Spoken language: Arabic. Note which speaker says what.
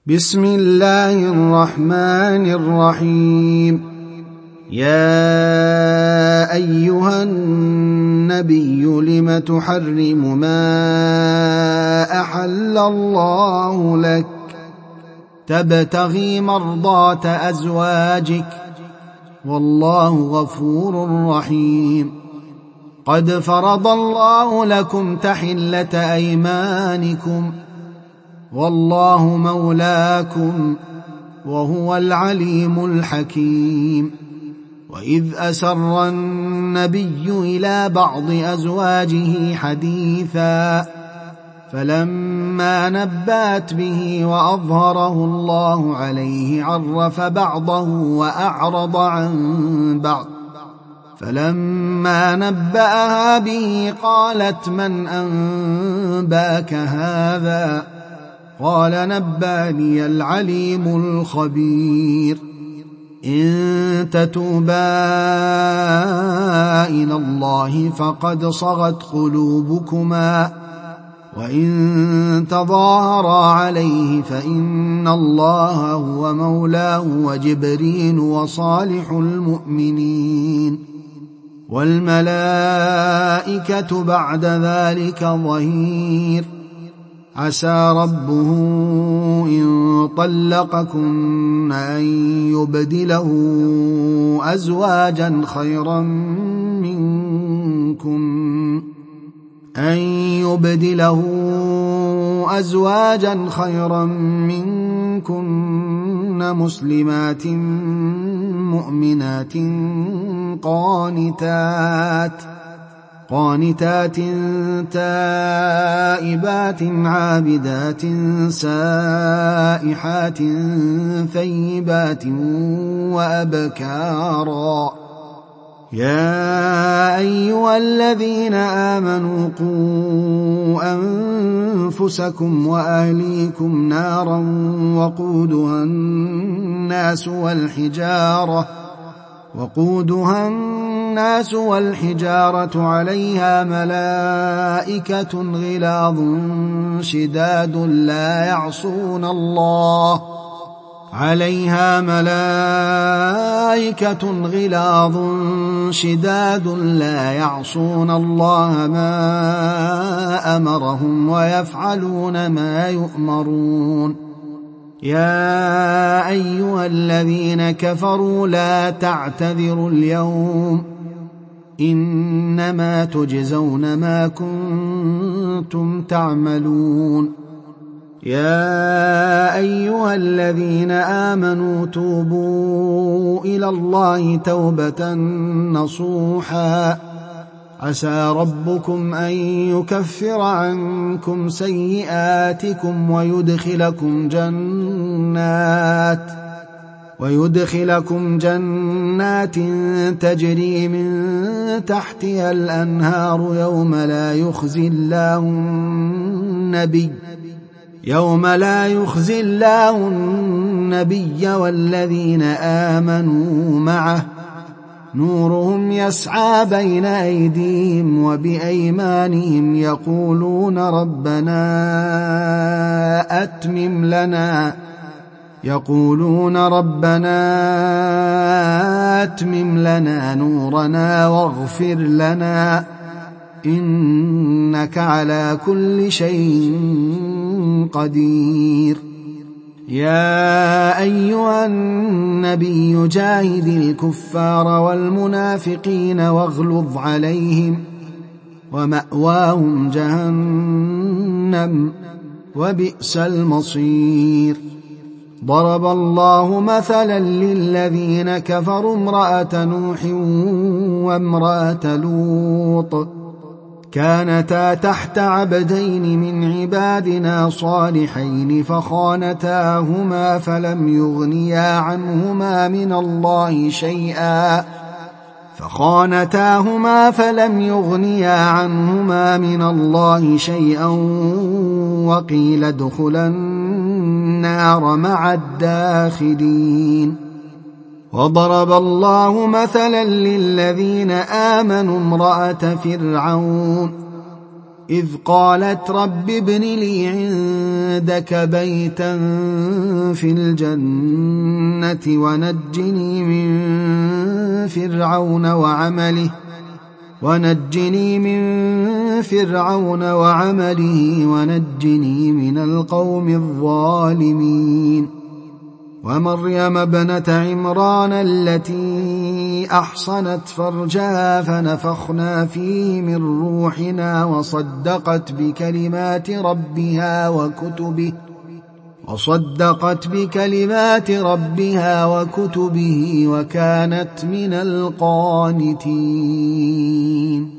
Speaker 1: بسم الله الرحمن الرحيم. يا أيها النبي لم تحرم ما أحل الله لك تبتغي مرضات أزواجك والله غفور رحيم. قد فرض الله لكم تحلة أيمانكم والله مولاكم وهو العليم الحكيم. وإذ أسر النبي إلى بعض أزواجه حديثا فلما نبأت به وأظهره الله عليه عرف بعضه وأعرض عن بعض، فلما نبأها به قالت من أنباك هذا؟ قال نباني العليم الخبير. إن تتوبا إلى الله فقد صغت قلوبكما، وإن تظاهرا عليه فإن الله هو مولاه وجبريل وصالح المؤمنين والملائكة بعد ذلك ظهير. عسى ربه إن طلقكن أن يبدله أزواجا خيرا منكن مسلمات مؤمنات قانتات تائبات عابدات سائحات ثيبات وأبكارا. يا أيها الذين آمنوا قوا أنفسكم وأهليكم نارا وقودها الناس والحجارة عليها ملائكة غلاظ شداد لا يعصون الله ما أمرهم ويفعلون ما يؤمرون. يا أيها الذين كفروا لا تعتذروا اليوم إنما تجزون ما كنتم تعملون. يا أيها الذين آمنوا توبوا إلى الله توبة نصوحا عسى ربكم أن يكفر عنكم سيئاتكم ويدخلكم جنات تجري من تحتها الأنهار يوم لا يخزي الله النبي والذين آمنوا معه نورهم يسعى بين أيديهم وبأيمانهم يقولون ربنا أتمم لنا نورنا واغفر لنا إنك على كل شيء قدير. يا أيها النبي جاهد الكفار والمنافقين واغلظ عليهم ومأواهم جهنم وبئس المصير. ضرب الله مثلا للذين كفروا امرأة نوح وامرأة لوط كانتا تحت عبدين من عبادنا صالحين فخانتاهما فلم يغنيا عنهما من الله شيئا وقيل ادخلا النار مع الداخلين. وضرب الله مثلا للذين آمنوا امرأة فرعون إذ قالت رب ابن لي عندك بيتا في الجنة ونجني من فرعون وعمله ونجني من القوم الظالمين. ومريم ابنة عمران التي أحصنت فرجها فنفخنا فيه من روحنا وصدقت بكلمات ربها وكتبه وكانت من القانتين.